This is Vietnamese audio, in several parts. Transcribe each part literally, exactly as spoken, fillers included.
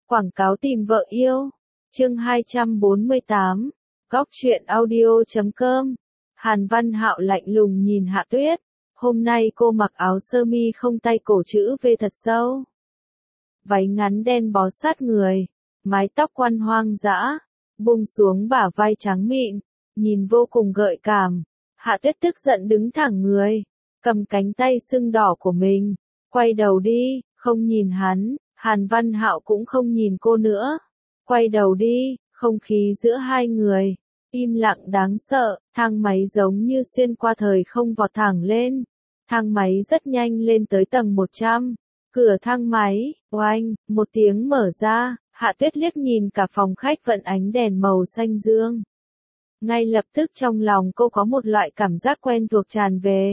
Quảng cáo tìm vợ yêu. Chương hai trăm bốn mươi tám. Góc truyện audio chấm com. Hàn Văn Hạo lạnh lùng nhìn Hạ Tuyết. Hôm nay cô mặc áo sơ mi không tay cổ chữ V thật sâu. Váy ngắn đen bó sát người. Mái tóc quăn hoang dã. Buông xuống bả vai trắng mịn. Nhìn vô cùng gợi cảm. Hạ Tuyết tức giận đứng thẳng người. Cầm cánh tay sưng đỏ của mình. Quay đầu đi, không nhìn hắn. Hàn Văn Hạo cũng không nhìn cô nữa. Quay đầu đi, không khí giữa hai người. Im lặng đáng sợ, thang máy giống như xuyên qua thời không vọt thẳng lên. Thang máy rất nhanh lên tới tầng một trăm. Cửa thang máy, oanh, một tiếng mở ra, Hạ Tuyết liếc nhìn cả phòng khách vận ánh đèn màu xanh dương. Ngay lập tức trong lòng cô có một loại cảm giác quen thuộc tràn về.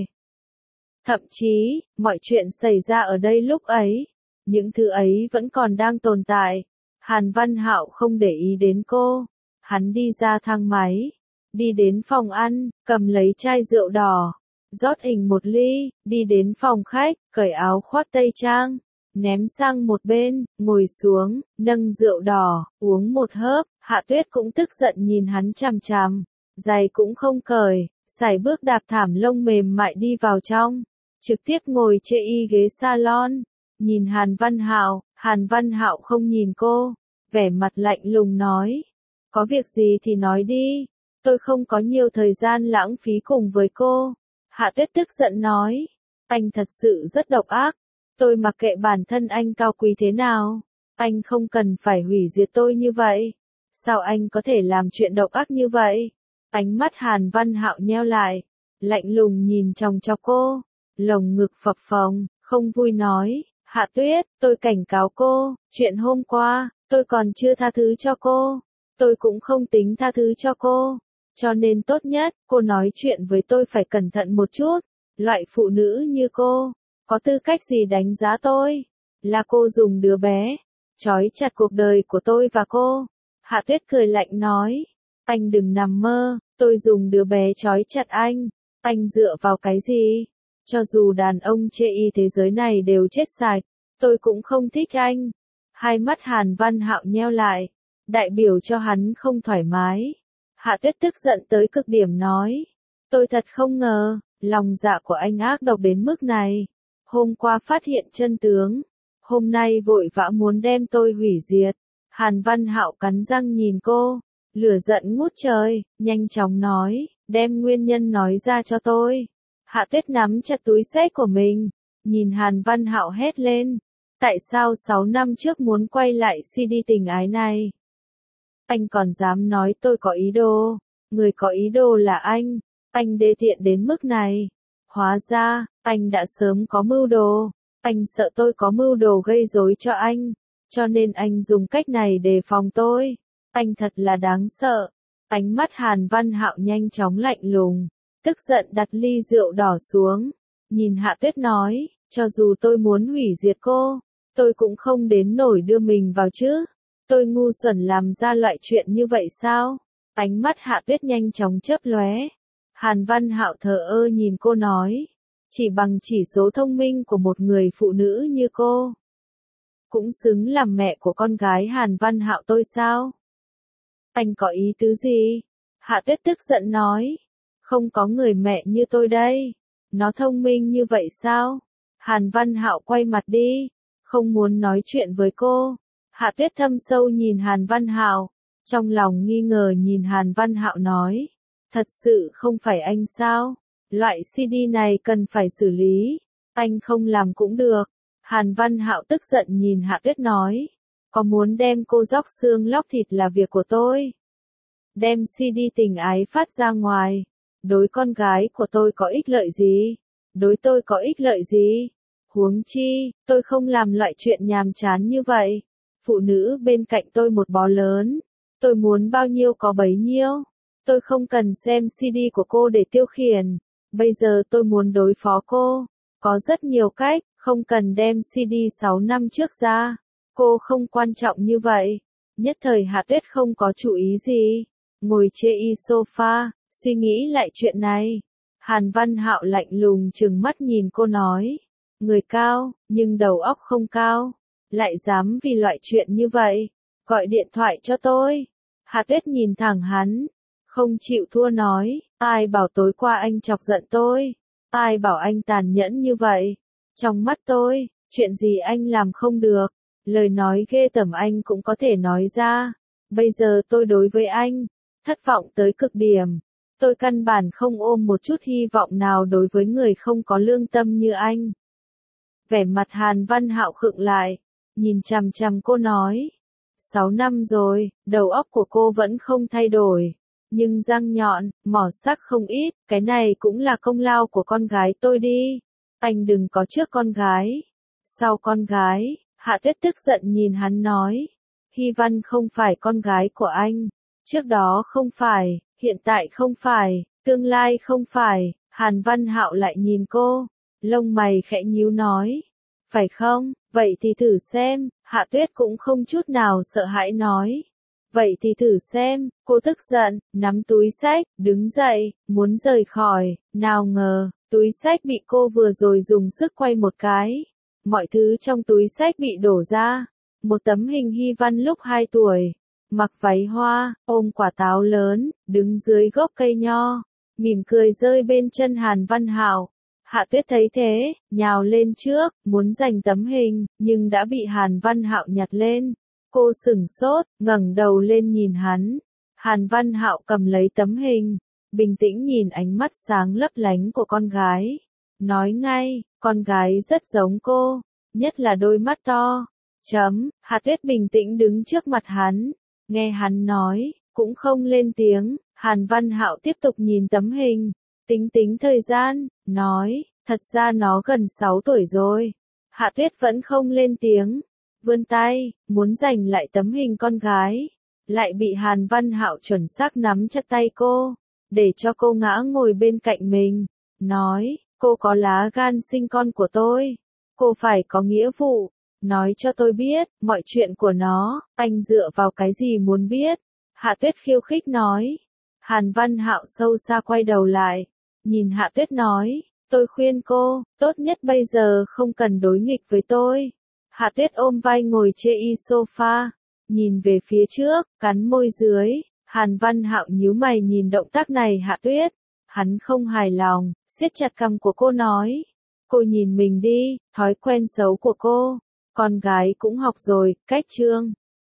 Thậm chí, mọi chuyện xảy ra ở đây lúc ấy, những thứ ấy vẫn còn đang tồn tại. Hàn Văn Hạo không để ý đến cô. Hắn đi ra thang máy, đi đến phòng ăn, cầm lấy chai rượu đỏ, rót hình một ly, đi đến phòng khách, cởi áo khoác tây trang, ném sang một bên, ngồi xuống, nâng rượu đỏ, uống một hớp. Hạ Tuyết cũng tức giận nhìn hắn chằm chằm, giày cũng không cởi, sải bước đạp thảm lông mềm mại đi vào trong, trực tiếp ngồi chê y ghế salon, nhìn Hàn Văn Hạo. Hàn Văn Hạo không nhìn cô, vẻ mặt lạnh lùng nói, có việc gì thì nói đi, tôi không có nhiều thời gian lãng phí cùng với cô. Hạ Tuyết tức giận nói, anh thật sự rất độc ác, tôi mặc kệ bản thân anh cao quý thế nào, anh không cần phải hủy diệt tôi như vậy, sao anh có thể làm chuyện độc ác như vậy? Ánh mắt Hàn Văn Hạo nheo lại, lạnh lùng nhìn chòng chọc cô, lồng ngực phập phồng, không vui nói, Hạ Tuyết, tôi cảnh cáo cô, chuyện hôm qua, tôi còn chưa tha thứ cho cô, tôi cũng không tính tha thứ cho cô, cho nên tốt nhất, cô nói chuyện với tôi phải cẩn thận một chút, loại phụ nữ như cô, có tư cách gì đánh giá tôi, là cô dùng đứa bé, trói chặt cuộc đời của tôi và cô. Hạ Tuyết cười lạnh nói, anh đừng nằm mơ, tôi dùng đứa bé trói chặt anh, anh dựa vào cái gì? Cho dù đàn ông chê y thế giới này đều chết sạch, tôi cũng không thích anh. Hai mắt Hàn Văn Hạo nheo lại, đại biểu cho hắn không thoải mái. Hạ Tuyết tức giận tới cực điểm nói, tôi thật không ngờ, lòng dạ của anh ác độc đến mức này. Hôm qua phát hiện chân tướng, hôm nay vội vã muốn đem tôi hủy diệt. Hàn Văn Hạo cắn răng nhìn cô, lửa giận ngút trời, nhanh chóng nói, đem nguyên nhân nói ra cho tôi. Hạ Tuyết nắm chặt túi xách của mình, nhìn Hàn Văn Hạo hét lên, tại sao sáu năm trước muốn quay lại xê đê tình ái này? Anh còn dám nói tôi có ý đồ, người có ý đồ là anh, anh đê tiện đến mức này. Hóa ra, anh đã sớm có mưu đồ, anh sợ tôi có mưu đồ gây rối cho anh, cho nên anh dùng cách này đề phòng tôi. Anh thật là đáng sợ. Ánh mắt Hàn Văn Hạo nhanh chóng lạnh lùng, tức giận đặt ly rượu đỏ xuống, nhìn Hạ Tuyết nói, cho dù tôi muốn hủy diệt cô, tôi cũng không đến nổi đưa mình vào chứ. Tôi ngu xuẩn làm ra loại chuyện như vậy sao? Ánh mắt Hạ Tuyết nhanh chóng chớp lóe. Hàn Văn Hạo thờ ơ nhìn cô nói, chỉ bằng chỉ số thông minh của một người phụ nữ như cô, cũng xứng làm mẹ của con gái Hàn Văn Hạo tôi sao? Anh có ý tứ gì? Hạ Tuyết tức giận nói, không có người mẹ như tôi đây. Nó thông minh như vậy sao? Hàn Văn Hạo quay mặt đi, không muốn nói chuyện với cô. Hạ Tuyết thâm sâu nhìn Hàn Văn Hạo, trong lòng nghi ngờ nhìn Hàn Văn Hạo nói, thật sự không phải anh sao? Loại xê đê này cần phải xử lý, anh không làm cũng được. Hàn Văn Hạo tức giận nhìn Hạ Tuyết nói, có muốn đem cô róc xương lóc thịt là việc của tôi. Đem xê đê tình ái phát ra ngoài, đối con gái của tôi có ích lợi gì? Đối tôi có ích lợi gì? Huống chi, tôi không làm loại chuyện nhàm chán như vậy. Phụ nữ bên cạnh tôi một bó lớn, tôi muốn bao nhiêu có bấy nhiêu. Tôi không cần xem xê đê của cô để tiêu khiển. Bây giờ tôi muốn đối phó cô. Có rất nhiều cách, không cần đem xê đê sáu năm trước ra. Cô không quan trọng như vậy. Nhất thời Hạ Tuyết không có chủ ý gì, ngồi chê y sofa, suy nghĩ lại chuyện này. Hàn Văn Hạo lạnh lùng trừng mắt nhìn cô nói, người cao, nhưng đầu óc không cao. lại dám vì loại chuyện như vậy, gọi điện thoại cho tôi. Hạ Tuyết nhìn thẳng hắn, không chịu thua nói, ai bảo tối qua anh chọc giận tôi, ai bảo anh tàn nhẫn như vậy. Trong mắt tôi, chuyện gì anh làm không được, lời nói ghê tởm anh cũng có thể nói ra. Bây giờ tôi đối với anh, thất vọng tới cực điểm. Tôi căn bản không ôm một chút hy vọng nào đối với người không có lương tâm như anh. Vẻ mặt Hàn Văn Hạo khựng lại, nhìn chằm chằm cô nói. Sáu năm rồi, đầu óc của cô vẫn không thay đổi. Nhưng răng nhọn, mỏ sắc không ít, cái này cũng là công lao của con gái tôi đi. Anh đừng có trước con gái. Sau con gái, Hạ Tuyết tức giận nhìn hắn nói. Hy Văn không phải con gái của anh. Trước đó không phải, hiện tại không phải, tương lai không phải. Hàn Văn Hạo lại nhìn cô, lông mày khẽ nhíu nói. Phải không, vậy thì thử xem. Hạ Tuyết cũng không chút nào sợ hãi nói. Vậy thì thử xem. Cô tức giận, nắm túi xách, đứng dậy, muốn rời khỏi. Nào ngờ, túi xách bị cô vừa rồi dùng sức quay một cái. Mọi thứ trong túi xách bị đổ ra. Một tấm hình Hy Văn lúc hai tuổi, mặc váy hoa, ôm quả táo lớn, đứng dưới gốc cây nho, mỉm cười rơi bên chân Hàn Văn Hạo. Hạ Tuyết thấy thế, nhào lên trước, muốn giành tấm hình, nhưng đã bị Hàn Văn Hạo nhặt lên. Cô sửng sốt, ngẩng đầu lên nhìn hắn. Hàn Văn Hạo cầm lấy tấm hình, bình tĩnh nhìn ánh mắt sáng lấp lánh của con gái. Nói ngay, con gái rất giống cô, nhất là đôi mắt to. Chấm, Hạ Tuyết bình tĩnh đứng trước mặt hắn, nghe hắn nói, cũng không lên tiếng. Hàn Văn Hạo tiếp tục nhìn tấm hình, tính tính thời gian, nói, thật ra nó gần sáu tuổi rồi. Hạ Tuyết vẫn không lên tiếng, vươn tay, muốn giành lại tấm hình con gái, lại bị Hàn Văn Hạo chuẩn xác nắm chặt tay cô, để cho cô ngã ngồi bên cạnh mình, nói, cô có lá gan sinh con của tôi, cô phải có nghĩa vụ, nói cho tôi biết, mọi chuyện của nó, anh dựa vào cái gì muốn biết. Hạ Tuyết khiêu khích nói. Hàn Văn Hạo sâu xa quay đầu lại, nhìn Hạ Tuyết nói, tôi khuyên cô, tốt nhất bây giờ không cần đối nghịch với tôi. Hạ Tuyết ôm vai ngồi trên y sofa, nhìn về phía trước, cắn môi dưới. Hàn Văn Hạo nhíu mày nhìn động tác này Hạ Tuyết, hắn không hài lòng, siết chặt cằm của cô nói, cô nhìn mình đi, thói quen xấu của cô, con gái cũng học rồi, cách trương.